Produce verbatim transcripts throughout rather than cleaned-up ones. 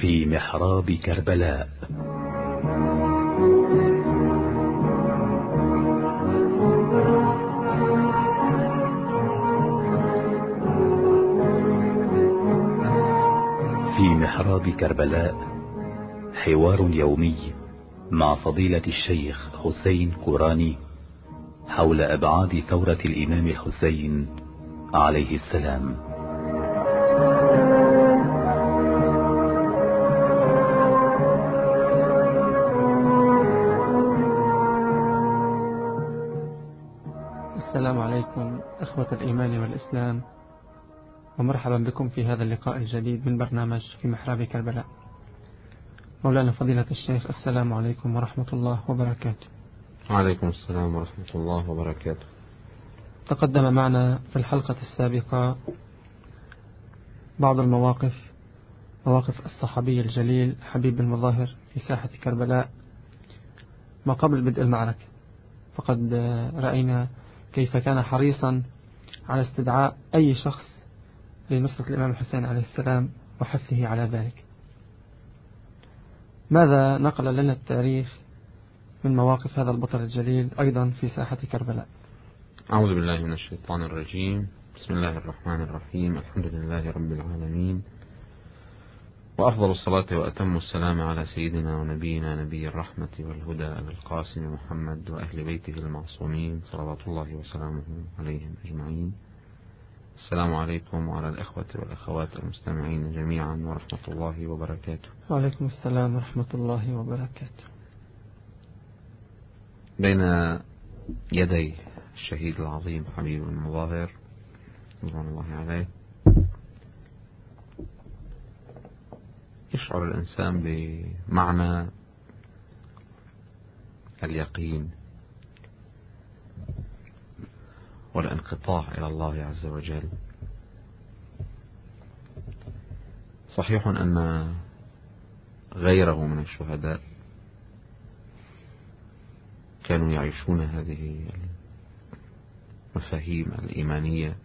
في محراب كربلاء. في محراب كربلاء حوار يومي مع فضيلة الشيخ حسين كوراني حول أبعاد ثورة الإمام الحسين عليه السلام. السلام عليكم إخوة الإيمان والإسلام، ومرحبا بكم في هذا اللقاء الجديد من برنامج في محراب كربلاء. مولانا فضيلة الشيخ، السلام عليكم ورحمة الله وبركاته. وعليكم السلام ورحمة الله وبركاته. تقدم معنا في الحلقة السابقة بعض المواقف، مواقف الصحابي الجليل حبيب المظاهر في ساحة كربلاء ما قبل بدء المعركة، فقد رأينا كيف كان حريصا على استدعاء أي شخص لنصرة الإمام الحسين عليه السلام وحثه على ذلك. ماذا نقل لنا التاريخ من مواقف هذا البطل الجليل أيضا في ساحة كربلاء؟ أعوذ بالله من الشيطان الرجيم. بسم الله الرحمن الرحيم. الحمد لله رب العالمين، وأفضل الصلاة وأتم السلام على سيدنا ونبينا نبي الرحمة والهدى أبي القاسم محمد وأهل بيته المعصومين صلوات الله وسلامه عليهم أجمعين. السلام عليكم وعلى الإخوة والأخوات المستمعين جميعا ورحمة الله وبركاته. وعليكم السلام ورحمة الله وبركاته. بين يدي الشهيد العظيم حبيب المظاهر رضوان الله عليه يشعر الإنسان بمعنى اليقين والانقطاع إلى الله عز وجل. صحيح أن غيره من الشهداء كانوا يعيشون هذه المفاهيم الإيمانية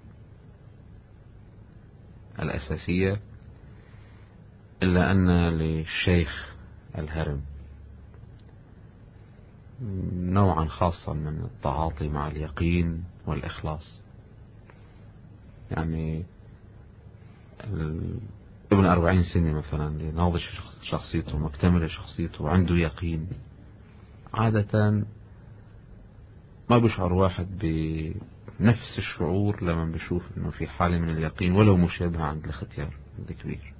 الأساسية، إلا أن للشيخ الهرم نوعا خاصا من التعاطي مع اليقين والإخلاص. يعني ابن أربعين سنة مثلا ناضج شخصيته مكتملة شخصيته وعنده يقين، عادة ما بيشعر واحد بنفس الشعور لما بيشوف انه في حالة من اليقين ولو مشابهة عند الختيار الكبير.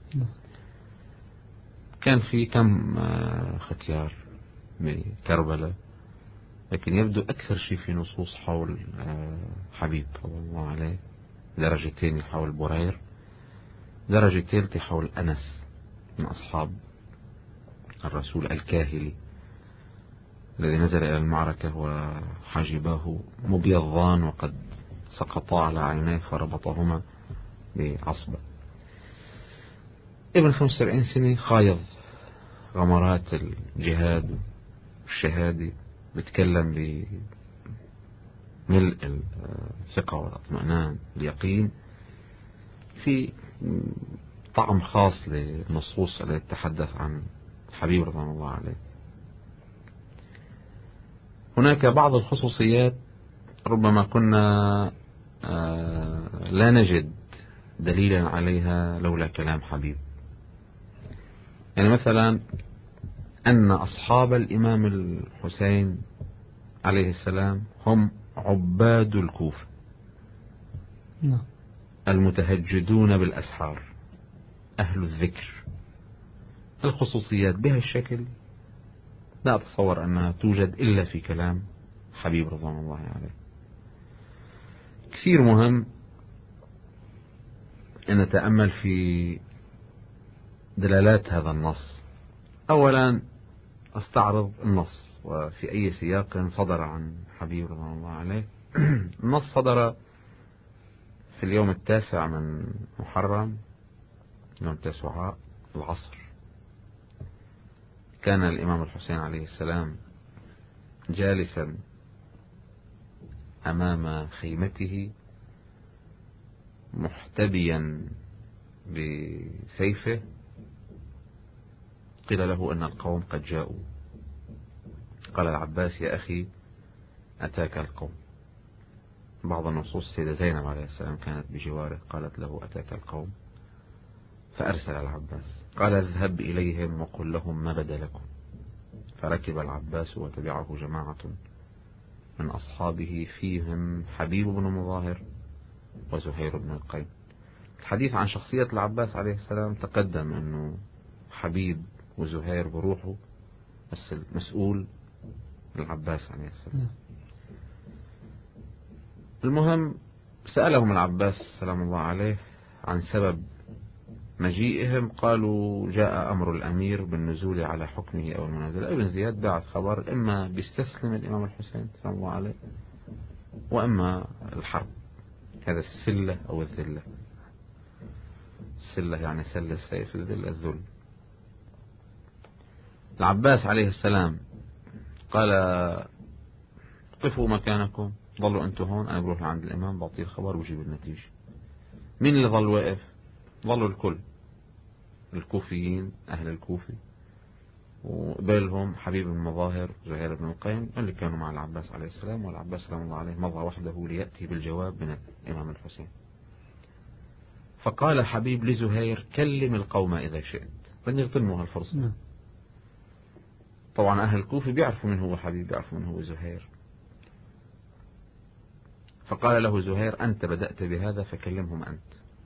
كان في كم ختيار بكربلاء، لكن يبدو أكثر شيء في نصوص حول حبيب رضي الله عليه، درجة ثانية حول برير، درجة ثالثة حول أنس من أصحاب الرسول الكاهلي الذي نزل إلى المعركة وحجباه مبيضان وقد سقطا على عينيه فربطهما بعصبة. ابن خمسة وسبعين سنة خايض غمرات الجهاد والشهادة، بتكلم بملء الثقة والاطمئنان اليقين، في طعم خاص للنصوص التي تتحدث عن حبيب رضوان الله عليه. هناك بعض الخصوصيات ربما كنا لا نجد دليلا عليها لولا كلام حبيب. يعني مثلا أن أصحاب الإمام الحسين عليه السلام هم عباد الكوفة المتهجدون بالأسحار، أهل الذكر. الخصوصيات بهذا الشكل لا أتصور أنها توجد إلا في كلام حبيب رضوان الله عليه. كثير مهم أن نتأمل في دلالات هذا النص. أولا أستعرض النص وفي أي سياق صدر عن حبيب رضوان الله عليه. النص صدر في اليوم التاسع من محرم، يوم تسعة العصر. كان الإمام الحسين عليه السلام جالسا أمام خيمته محتبيا بسيفه قيل له أن القوم قد جاءوا. قال العباس يا أخي أتاك القوم. بعض النصوص السيدة زينب عليه السلام كانت بجواره قالت له أتاك القوم، فأرسل العباس قال اذهب إليهم وقل لهم ما بدا لكم. فركب العباس وتبعه جماعة من أصحابه فيهم حبيب بن مظاهر وزهير بن القيم. الحديث عن شخصية العباس عليه السلام تقدم أنه حبيب وزهير بروحه، بس المسؤول العباس عليه السلام. المهم سألهم العباس سلام الله عليه عن سبب مجيئهم. قالوا جاء أمر الأمير بالنزول على حكمه أو المنازل. ابن زياد بعث خبر إما بيستسلم الإمام الحسين سلام الله عليه وإما الحرب. هذا السلة أو الذلة. السلة يعني سل السيف، الذل الذل. العباس عليه السلام قال قفوا مكانكم، ظلوا أنتم هون، أنا بروح عند الإمام بعطيه الخبر وجيب النتيجة. مين اللي ظل واقف؟ ظلوا الكل، الكوفيين أهل الكوفي، وقبلهم حبيب بن مظاهر زهير بن القيم اللي كانوا مع العباس عليه السلام. والعباس سلام الله عليه مضى وحده ليأتي بالجواب من الإمام الحسين. فقال حبيب لزهير كلم القوم إذا شئت، بدي يغتنموا هالفرصة. طبعا أهل الكوفي بيعرفوا من هو حبيب، بيعرفوا من هو زهير. فقال له زهير أنت بدأت بهذا فكلمهم أنت.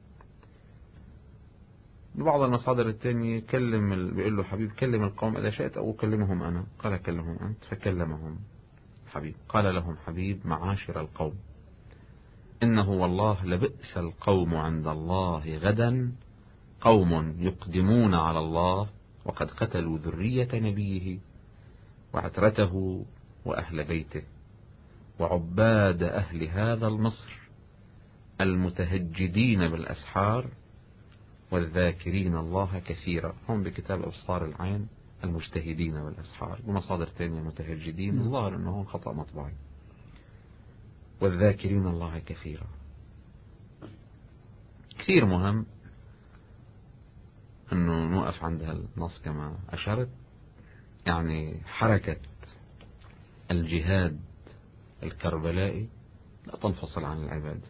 ببعض المصادر الثانية كلم بيقول له حبيب كلم القوم إذا شئت أو كلمهم أنا. قال كلمهم أنت. فكلمهم حبيب. قال لهم حبيب معاشر القوم إنه والله لبئس القوم عند الله غدا قوم يقدمون على الله وقد قتلوا ذرية نبيه وعترته وأهل بيته وعباد أهل هذا المصر المتهجدين بالأسحار والذاكرين الله كثيرا. هم بكتاب أبصار العين المجتهدين بالأسحار، ومصادر ثانية متهجدين، الظاهر أنه خطأ مطبعي. والذاكرين الله كثيرا كثير مهم أنه نوقف عند هالنص كما أشرت. يعني حركة الجهاد الكربلائي لا تنفصل عن العبادة.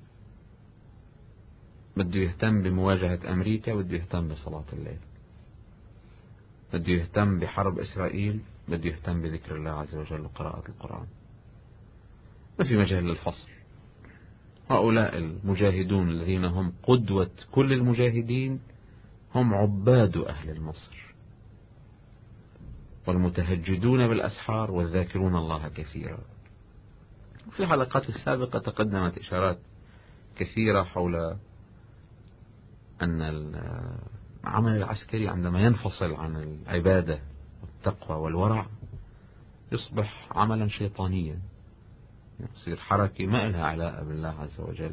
بده يهتم بمواجهة أمريكا، بده يهتم بصلاة الليل، بده يهتم بحرب إسرائيل، بده يهتم بذكر الله عز وجل وقراءة القرآن. ما في مجال للفصل. هؤلاء المجاهدون الذين هم قدوة كل المجاهدين هم عباد أهل مصر والمتهجدون بالأسحار والذاكرون الله كثيرا. في الحلقات السابقة تقدمت إشارات كثيرة حول أن العمل العسكري عندما ينفصل عن العبادة والتقوى والورع يصبح عملا شيطانيا، يصير حركة ما لها علاقة بالله عز وجل.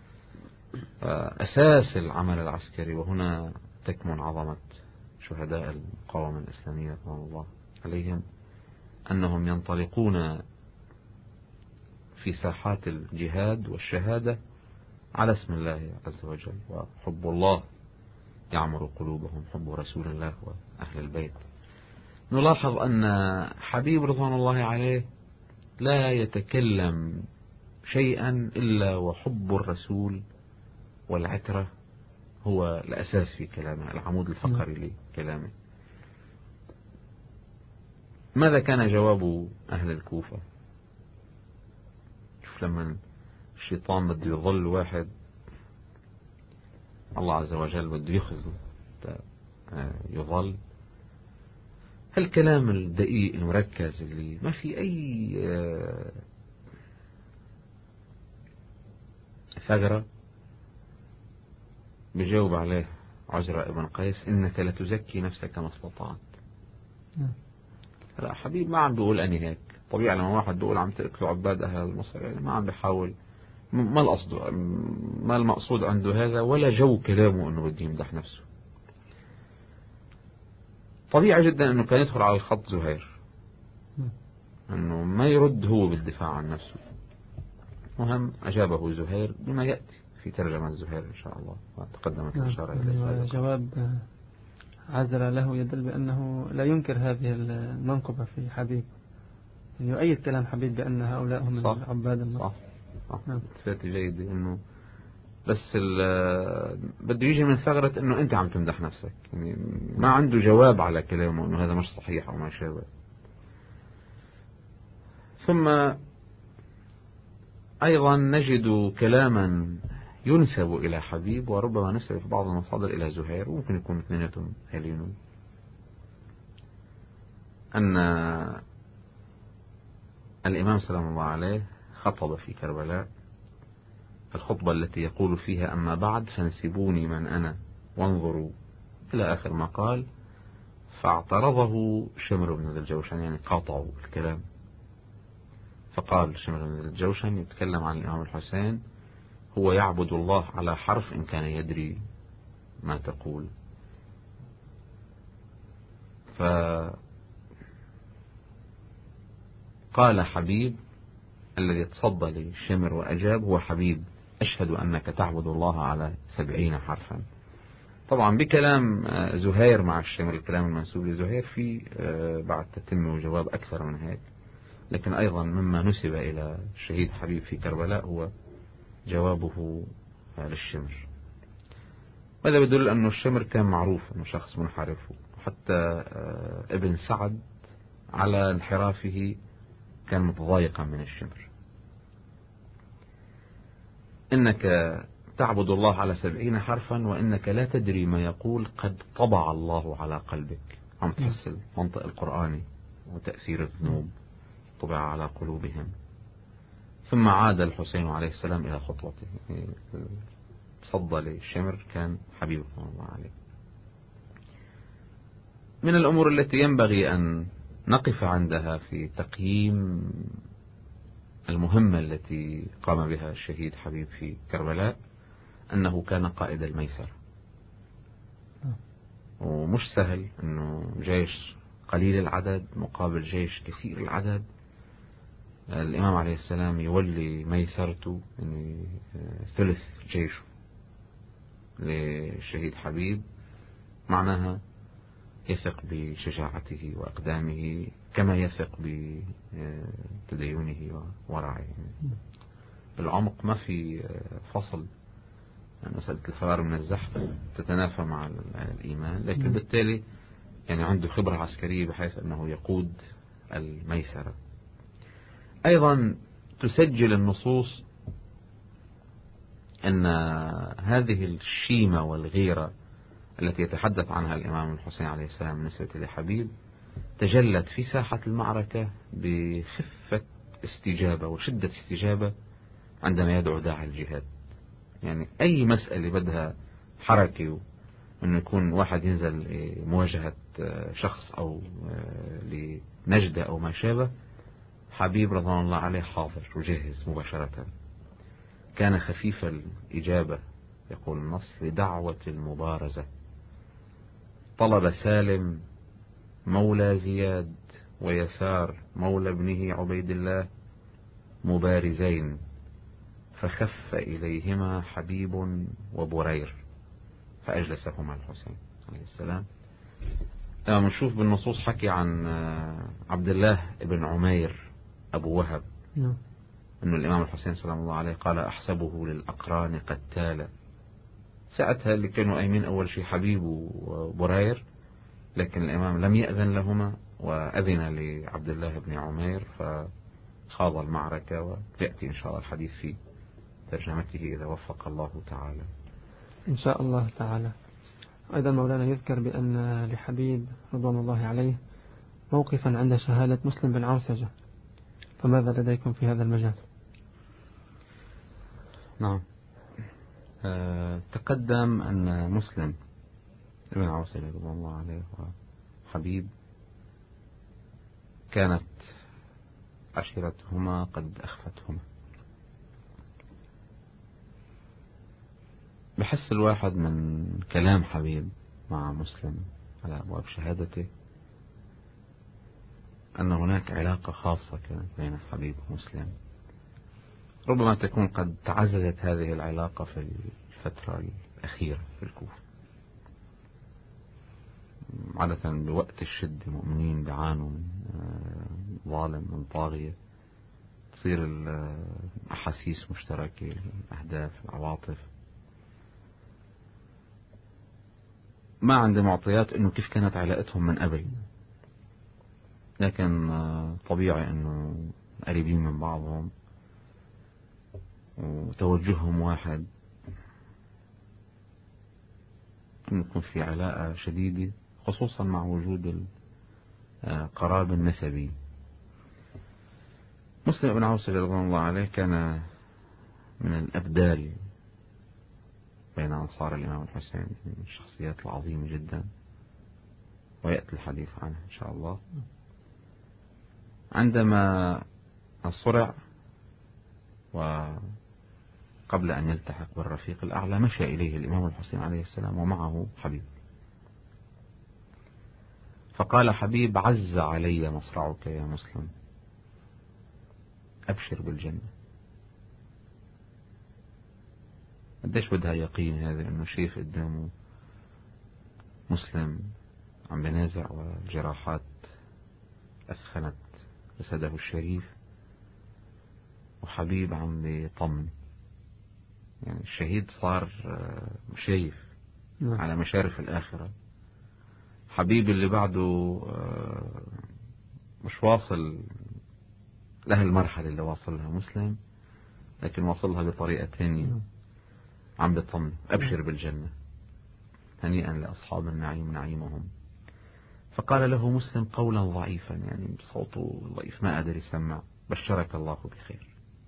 أساس العمل العسكري، وهنا تكمن عظمة شهداء المقاومة الإسلامية رحمه الله عليهم، أنهم ينطلقون في ساحات الجهاد والشهادة على اسم الله عز وجل، وحب الله يعمر قلوبهم، حب رسول الله وأهل البيت. نلاحظ أن حبيب رضوان الله عليه لا يتكلم شيئا إلا وحب الرسول والعترة هو الأساس في كلامه، العمود الفقري لكلامه. ماذا كان جواب أهل الكوفة؟ شوف لما الشيطان بده يظل واحد الله عز وجل بده يخذه يظل، هالكلام الدقيق المركز اللي ما في أي ثغرة، بجاوب عليه عزرة ابن قيس إنك لتزكي نفسك ما استطعت. لا حبيب ما عم بيقول أني هيك. طبيعي لما واحد بيقول عم تأكلوا عباد أهل مصر يعني ما عم بيحاول، ما القصد، ما المقصود عنده هذا، ولا جو كلامه أنه بده يمدح نفسه. طبيعي جدا أنه كان يدخل على الخط زهير، أنه ما يرد هو بالدفاع عن نفسه. مهم أجابه زهير بما يأتي في ترجمة زهير إن شاء الله، وتقدمت الإشارة إليه. جواب عزل له يدل بأنه لا ينكر هذه المنقبة في حبيب، يعني يؤيد كلام حبيب بأن هؤلاء هم العباد النصر. صح صح نعم. جيد إنه بس بده يجي من ثغرة إنه أنت عم تمدح نفسك، يعني ما عنده جواب على كلامه إنه هذا مش صحيح أو ما شابه. ثم أيضا نجد كلاما ينسب إلى حبيب وربما نسب في بعض المصادر إلى زهير، وممكن يكون اثنيناتهم هليون، أن الإمام سلام الله عليه خطب في كربلاء الخطبة التي يقول فيها أما بعد فانسبوني من أنا وانظروا إلى آخر ما قال، فاعترضه شمر بن ذي الجوشن، يعني قاطعوا الكلام، فقال شمر بن ذي الجوشن يتكلم عن الإمام الحسين هو يعبد الله على حرف إن كان يدري ما تقول. فقال حبيب الذي تصدى للشمر وأجاب هو حبيب أشهد أنك تعبد الله على سبعين حرفا. طبعا بكلام زهير مع الشمر، الكلام المنسوب لزهير في بعد تتمه وجواب أكثر من هيك، لكن أيضا مما نسب إلى الشهيد حبيب في كربلاء هو جوابه للشمر. هذا يدل أن الشمر كان معروف أنه شخص منحرف، حتى ابن سعد على انحرافه كان متضايقا من الشمر. إنك تعبد الله على سبعين حرفا وإنك لا تدري ما يقول قد طبع الله على قلبك. عم تحصل منطق القرآني وتأثير الذنوب طبع على قلوبهم. ثم عاد الحسين عليه السلام إلى خطوته، تصدى للشمر كان حبيب الله عليه. من الأمور التي ينبغي أن نقف عندها في تقييم المهمة التي قام بها الشهيد حبيب في كربلاء أنه كان قائد الميسرة، ومش سهل أنه جيش قليل العدد مقابل جيش كثير العدد الإمام عليه السلام يولي ميسرته، يعني ثلث جيشه للشهيد حبيب، معناها يثق بشجاعته وأقدامه كما يثق بتدينه وورعه. بالعمق ما في فصل، يعني مسألة الفرار من الزحف تتنافى مع الإيمان، لكن بالتالي يعني عنده خبرة عسكرية بحيث أنه يقود الميسرة. أيضا تسجل النصوص أن هذه الشيمة والغيرة التي يتحدث عنها الإمام الحسين عليه السلام بالنسبة لحبيب تجلت في ساحة المعركة بخفة استجابة وشدة استجابة عندما يدعو داعي الجهاد. يعني أي مسألة بدها حركة أنه يكون واحد ينزل مواجهة شخص أو لنجدة أو ما شابه، حبيب رضوان الله عليه حاضر وجهز مباشرة. كان خفيف الإجابة يقول النص لدعوة المبارزة. طلب سالم مولى زياد ويسار مولى ابنه عبيد الله مبارزين، فخف إليهما حبيب وبرير فأجلسهما الحسين عليه السلام. لما نشوف بالنصوص حكي عن عبد الله ابن عمير أبو وهب أنه الإمام الحسين سلام الله عليه قال أحسبه للأقران قتالا. ساعتها اللي كانوا أيمين أول شيء حبيب وبرير، لكن الإمام لم يأذن لهما وأذن لعبد الله بن عمير فخاض المعركة، ويأتي إن شاء الله الحديث في ترجمته إذا وفق الله تعالى إن شاء الله تعالى. أيضا مولانا يذكر بأن لحبيب رضوان الله عليه موقفا عند شهادة مسلم بن عوسجة، فماذا لديكم في هذا المجال؟ نعم، أه تقدم أن مسلم بن عوسجة رضوان الله عليه وحبيب كانت عشيرتهما قد أخفتهما. بحس الواحد من كلام حبيب مع مسلم على أبواب شهادته أن هناك علاقة خاصة كانت بين حبيب ومسلم، ربما تكون قد تعززت هذه العلاقة في الفترة الأخيرة في الكوفة. عادة بوقت الشدة مؤمنين بيعانوا من ظالم من طاغية، تصير الأحاسيس مشتركة، الأهداف، العواطف. ما عندي معطيات إنه كيف كانت علاقتهم من قبل، لكن طبيعي إنه قريبين من بعضهم وتوجههم واحد، إنه يكون في علاقة شديدة، خصوصا مع وجود القرابة النسبي. مسلم بن عوس رضوان الله عليه كان من الأبدال بين أنصار الإمام الحسين، من الشخصيات العظيمة جدا، ويأتي الحديث عنه إن شاء الله. عندما صرع وقبل أن يلتحق بالرفيق الأعلى مشى إليه الإمام الحسين عليه السلام ومعه حبيب، فقال حبيب: عز علي مصرعك يا مسلم، أبشر بالجنة. قديش بدها يقين هذا، إنه شايف قدامه مسلم عم بنازع والجراحات أثخنت جسده الشريف، وحبيب عم بيطمن. يعني الشهيد صار شايف على مشارف الآخرة، حبيب اللي بعده مش واصل له المرحلة اللي واصلها مسلم، لكن واصلها بطريقة ثانية، عم بيطمن: أبشر بالجنة، هنيئا لأصحاب النعيم نعيمهم. فقال له مسلم قولا ضعيفا، يعني صوته ضعيف ما قادر يسمع: بشرك الله بخير.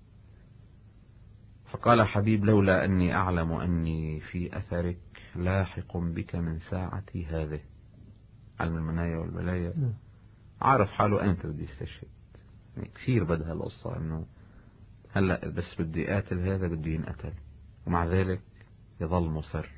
فقال حبيب: لولا أني أعلم أني في أثرك لاحق بك من ساعتي هذه. علم المنايا والبلايا، عارف حاله أنت بدي يستشهد. يعني كثير بدها القصة إنه هلأ بس بدي قاتل هذا بدي ينقتل، ومع ذلك يظل مصر.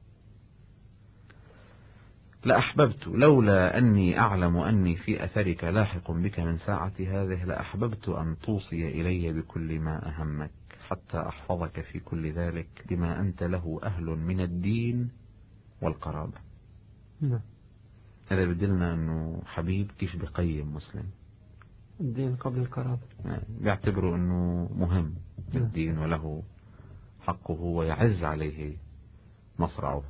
لأحببت لولا أني أعلم أني في أثرك لاحق بك من ساعتي هذه لأحببت أن توصي إلي بكل ما أهمك، حتى أحفظك في كل ذلك بما أنت له أهل من الدين والقرابة. نعم. هذا بدلنا أنه حبيب كيف بقيم مسلم، الدين قبل القرابة، يعني بيعتبره أنه مهم الدين وله حقه ويعز عليه مصرعه.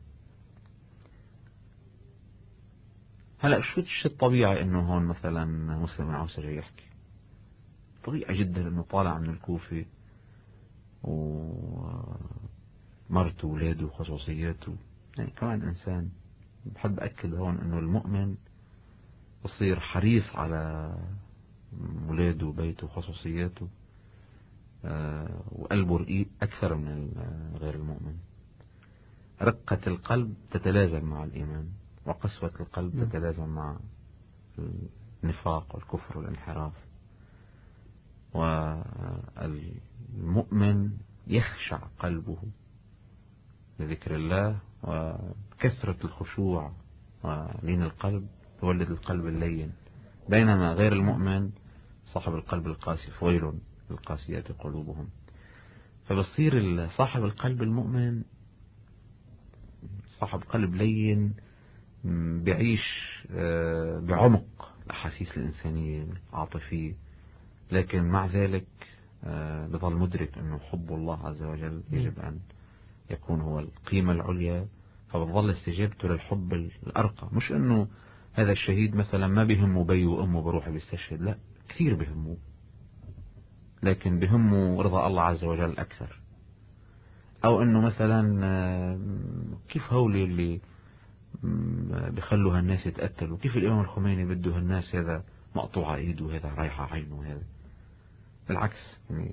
هلأ شو الشيء الطبيعي أنه هون مثلا مسلم بن عوس جاي يحكي؟ طبيعي جدا أنه طالع من الكوفة ومرته وولاده وخصوصياته، يعني كمان إنسان. بحب أكد هون أنه المؤمن بصير حريص على ولاده وبيته وخصوصياته، وقلبه رقيق أكثر من غير المؤمن. رقة القلب تتلازم مع الإيمان، وقسوة القلب تتلازم مع النفاق والكفر والانحراف. والمؤمن يخشع قلبه لذكر الله، وكثرة الخشوع ولين القلب تولد القلب اللين، بينما غير المؤمن صاحب القلب القاسي ويل للقاسيات قلوبهم. فبصير صاحب القلب المؤمن صاحب قلب لين، بيعيش بعمق الأحاسيس الإنسانية العاطفية، لكن مع ذلك بظل مدرك أنه حب الله عز وجل يجب أن يكون هو القيمة العليا، فبظل استجابته للحب الأرقى. مش أنه هذا الشهيد مثلا ما بيهمه بي وأمه بروح بيستشهد، لا، كثير بيهمه، لكن بيهمه رضا الله عز وجل أكثر. أو أنه مثلا كيف هولي اللي بخلوا هالناس يتقتلوا، كيف الإمام الخميني بده هالناس هذا مقطوعة إيده وهذا رايحة عينه. هذا بالعكس، يعني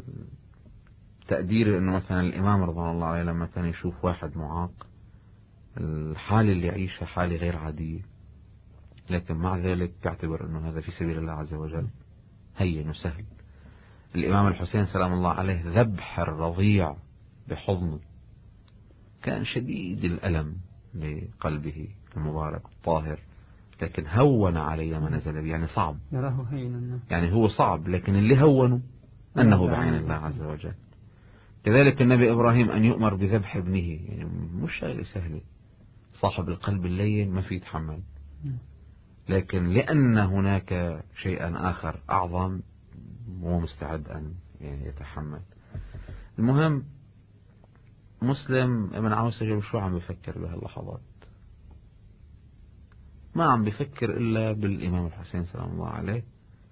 تقدير أنه مثلا الإمام رضوان الله عليه لما كان يشوف واحد معاق، الحالة اللي يعيشها حالة غير عادية، لكن مع ذلك يعتبر أنه هذا في سبيل الله عز وجل هين وسهل. الإمام الحسين سلام الله عليه ذبح الرضيع بحضنه كان شديد الألم لقلبه المبارك الطاهر، لكن هون علي ما نزل به، يعني صعب، يراه هينا، يعني هو صعب، لكن اللي هونه أنه بعين الله عز وجل. كذلك النبي إبراهيم أن يؤمر بذبح ابنه، يعني مش شيء سهل، صاحب القلب اللين ما في يتحمل، لكن لأن هناك شيئا آخر أعظم مو مستعد أن يتحمل. المهم مسلم ابن عوسجة شو عم بفكر بهاللحظات؟ ما عم بفكر إلا بالإمام الحسين سلام الله عليه.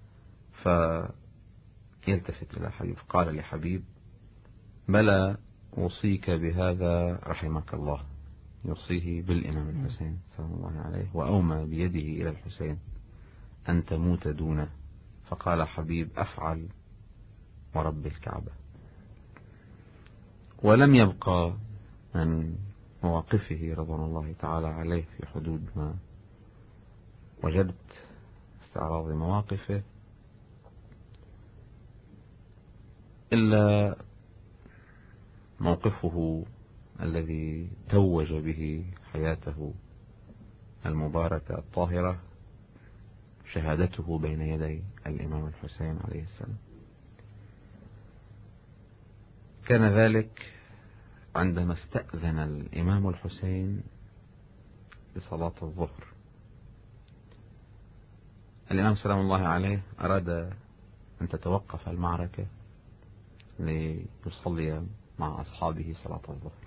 فيلتفت إلى حبيب قال لحبيب: بلى أوصيك بهذا رحمك الله، يوصيه بالإمام الحسين سلام الله عليه، وأومى بيده إلى الحسين أن تموت دونه. فقال حبيب: أفعل ورب الكعبة. ولم يبقى من مواقفه رضوان الله تعالى عليه في حدود ما وجدت استعراض مواقفه إلا موقفه الذي توج به حياته المباركة الطاهرة، شهادته بين يدي الإمام الحسين عليه السلام. كان ذلك عندما استأذن الإمام الحسين بصلاة الظهر. الإمام سلام الله عليه أراد أن تتوقف المعركة ليصلي مع أصحابه صلاة الظهر،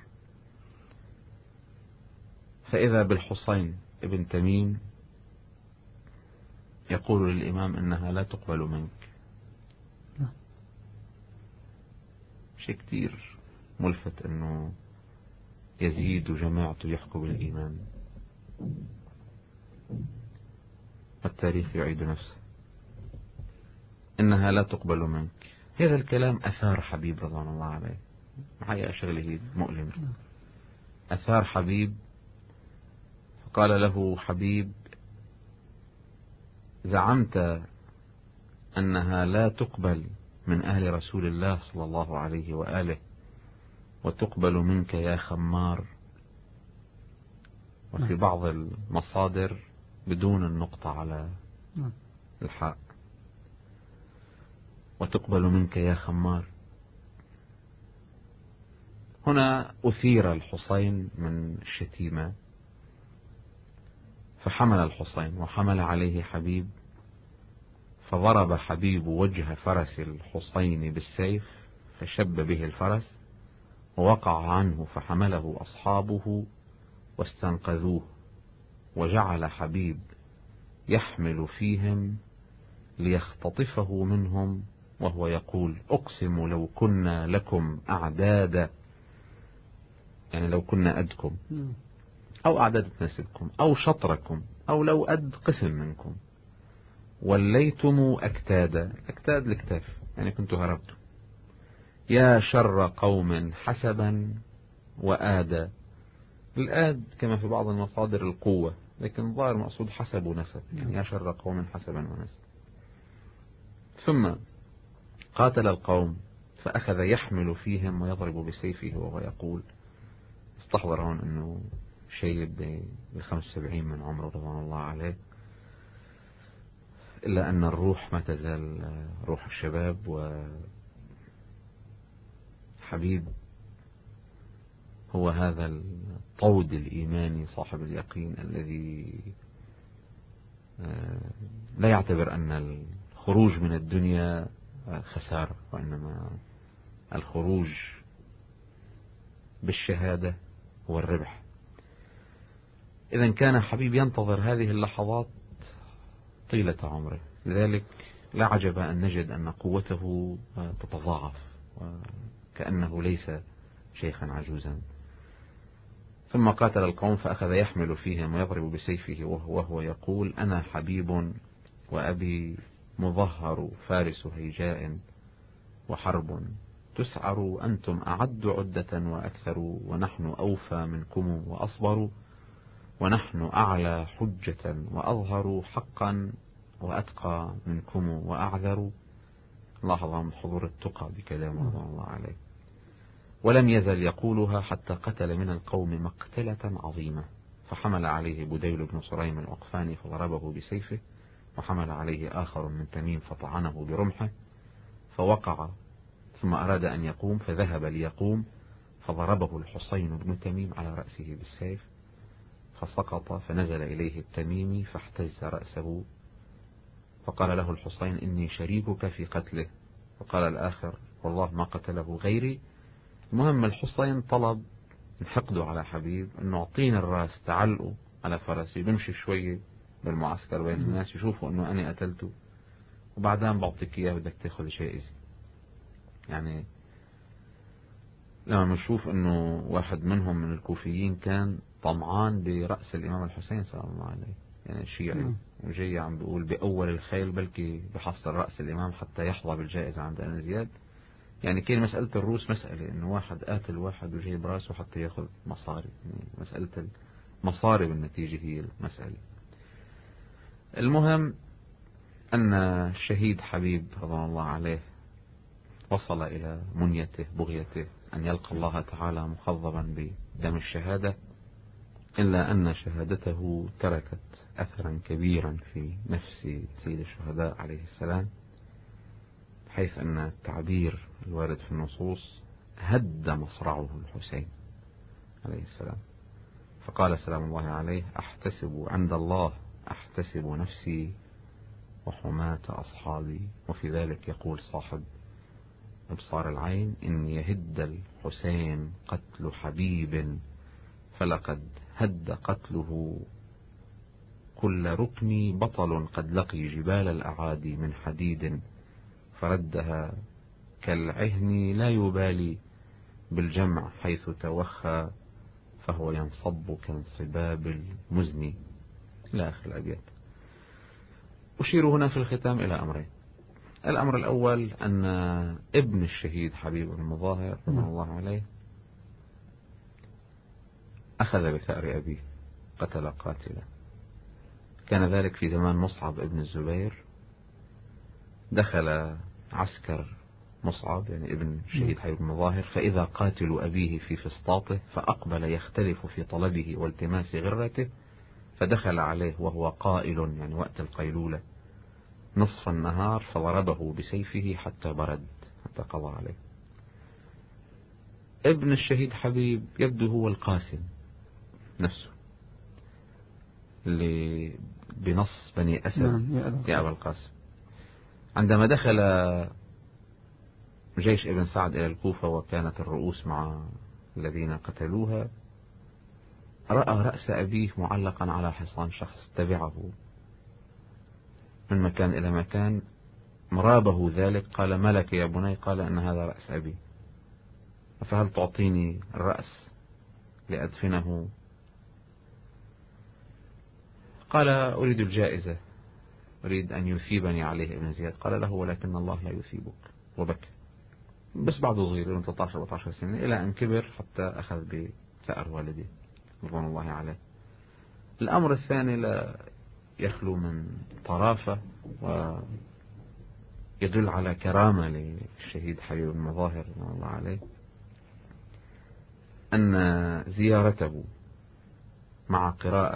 فإذا بالحسين ابن تميم يقول للإمام: إنها لا تقبل منك. شيء كتير ملفت أنه يزيد وجماعته يحكوا بالإيمان. التاريخ يعيد نفسه. إنها لا تقبل منك. هذا الكلام أثار حبيب رضوان الله عليه، حقيقة شغله مؤلم. أثار حبيب، فقال له حبيب: زعمت أنها لا تقبل من أهل رسول الله صلى الله عليه وآله وتقبل منك يا خمار. وفي بعض المصادر بدون النقطة على الحاء: وتقبل منك يا خمار. هنا أثير الحسين من الشتيمة، فحمل الحسين وحمل عليه حبيب، فضرب حبيب وجه فرس الحسين بالسيف فشب به الفرس ووقع عنه، فحمله أصحابه واستنقذوه. وجعل حبيب يحمل فيهم ليختطفه منهم وهو يقول: أقسم لو كنا لكم أعدادا، يعني لو كنا أدكم أو أعداد تناسبكم أو شطركم أو لو أد قسم منكم، وليتم أكتادا. أكتاد الكتاف، يعني كنت هربتم. يا شر قوم حسبا وآدا. الآد كما في بعض المصادر القوة، لكن ظاهر مقصود حسب ونسب، يعني يا شر قوم حسبا ونسب. ثم قاتل القوم فأخذ يحمل فيهم ويضرب بسيفه وهو يقول، استحضر هون أنه شيب بخمس وسبعين من عمره رضوان الله عليه، إلا أن الروح ما تزال روح الشباب. وحبيب هو هذا الطود الإيماني صاحب اليقين الذي لا يعتبر أن الخروج من الدنيا خسارة، وإنما الخروج بالشهادة هو الربح. إذن كان حبيب ينتظر هذه اللحظات طيلة عمره، لذلك لا عجب أن نجد أن قوته تتضاعف وكأنه ليس شيخا عجوزا. ثم قاتل القوم فأخذ يحمل فيهم ويضرب بسيفه وهو يقول: أنا حبيب وأبي مظهر فارس هيجاء، وحرب تسعر أنتم أعد عدة وأكثر، ونحن أوفى منكم وأصبر، ونحن أعلى حجة وأظهر حقا، وأتقى منكم وأعذر. لاحظ من حضور التقى بكلام رضوان الله عليه. ولم يزل يقولها حتى قتل من القوم مقتلة عظيمة، فحمل عليه بديل بن صريم العقفاني فضربه بسيفه، وحمل عليه آخر من تميم فطعنه برمحه فوقع، ثم أراد أن يقوم فذهب ليقوم فضربه الحسين بن تميم على رأسه بالسيف فسقط، فنزل إليه التميمي فاحتز رأسه فقال له الحسين إني شريكك في قتله، فقال الآخر والله ما قتله غيري. المهم الحسين طلب من حقده على حبيب أنه أعطيني الرأس تعلقه على فرسي بمشي شوية بالمعسكر وين الناس يشوفوا أنه أنا قتلته، وبعدين بعطيك إياه بدك تأخذ جائزة. يعني لما نشوف أنه واحد منهم من الكوفيين كان طمعان برأس الإمام الحسين سلام الله عليه، يعني شيعي وجاي عم بيقول بأول الخيل بلكي بحصل رأس الإمام حتى يحظى بالجائزة عند أبي زياد. يعني كان مسألة الروس مسألة إنه واحد قاتل واحد وجاي براسه حتى يأخذ مصاري، يعني مسألة المصاري بالنتيجة هي المسألة. المهم أن الشهيد حبيب رضوان الله عليه وصل إلى منيته بغيته أن يلقى الله تعالى مخضبا بدم الشهادة، إلا أن شهادته تركت أثرا كبيرا في نفس سيد الشهداء عليه السلام، حيث أن التعبير الوارد في النصوص هد مصرعه الحسين عليه السلام، فقال سلام الله عليه أحتسب عند الله أحتسب نفسي وحماة أصحابي. وفي ذلك يقول صاحب إبصار العين إن يهد الحسين قتل حبيب فلقد هد قتله كل ركن بطل قد لقي جبال الأعادي من حديد فردها كالعهن لا يبالي بالجمع حيث توخى فهو ينصب كانصباب المزني إلى آخر الأبيات. أشير هنا في الختام إلى أمرين. الأمر الأول أن ابن الشهيد حبيب بن المظاهر رحمه الله عليه أخذ بثأر أبيه قتل قاتلا. كان ذلك في زمان مصعب ابن الزبير، دخل عسكر مصعب يعني ابن الشهيد حبيب بن المظاهر فإذا قاتل أبيه في فسطاطه فأقبل يختلف في طلبه والتماس غرته، فدخل عليه وهو قائل يعني وقت القيلولة نصف النهار فضربه بسيفه حتى برد حتى قضى عليه. ابن الشهيد حبيب يبدو هو القاسم نفسه اللي بنص بني أسد يا أبا القاسم. عندما دخل جيش ابن سعد إلى الكوفة وكانت الرؤوس مع الذين قتلوها، رأى رأس أبيه معلقا على حصان شخص، تبعه من مكان إلى مكان، مرابه ذلك قال ملك يا بني، قال أن هذا رأس أبي، فهل تعطيني الرأس لأدفنه؟ قال أريد الجائزة، أريد أن يثيبني عليه ابن زياد. قال له ولكن الله لا يثيبك، وبكى. بس بعده صغير ثلاثة عشر أربعة عشر سنة إلى أن كبر حتى أخذ بثأر والديه رضوان الله عليه. الأمر الثاني لا يخلو من طرافة ويدل على كرامة للشهيد حبيب بن المظاهر رضوان الله عليه، أن زيارته مع قراءة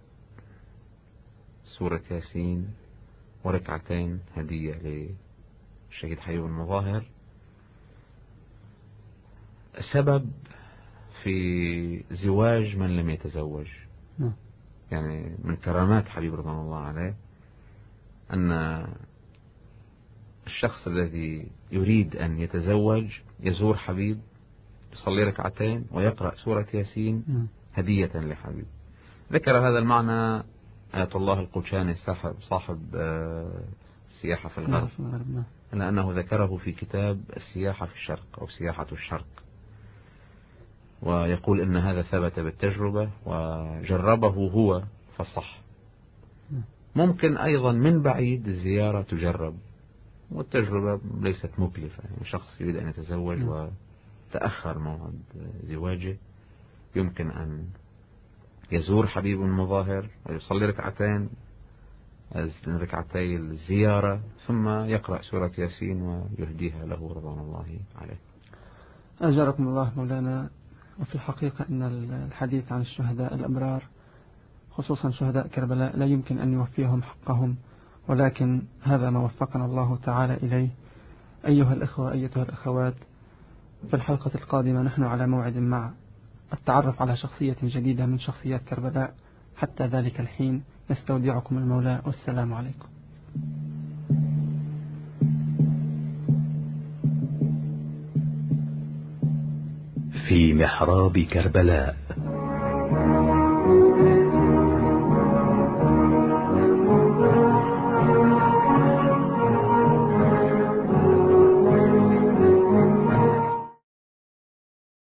سورة ياسين وركعتين هدية للشهيد حبيب بن المظاهر سبب في زواج من لم يتزوج. يعني من كرامات حبيب رضوان الله عليه أن الشخص الذي يريد أن يتزوج يزور حبيب يصلي ركعتين ويقرأ سورة ياسين هدية لحبيب. ذكر هذا المعنى آية الله القوشاني صاحب صاحب السياحة في الغرب، لأنه ذكره في كتاب السياحة في الشرق أو سياحة الشرق، ويقول إن هذا ثبت بالتجربة وجربه هو فصح. ممكن أيضا من بعيد الزيارة تجرب والتجربة ليست مكلفة، يعني شخص يريد أن يتزوج وتأخر موعد زواجه يمكن أن يزور حبيب المظاهر ويصلي ركعتين ركعتي الزيارة ثم يقرأ سورة ياسين ويهديها له رضوان الله عليه. أجركم الله مولانا. وفي الحقيقة أن الحديث عن الشهداء الأبرار خصوصا شهداء كربلاء لا يمكن أن يوفيهم حقهم، ولكن هذا ما وفقنا الله تعالى إليه. أيها الأخوة أيتها الأخوات، في الحلقة القادمة نحن على موعد مع التعرف على شخصية جديدة من شخصيات كربلاء، حتى ذلك الحين نستودعكم المولى، والسلام عليكم. في محراب كربلاء.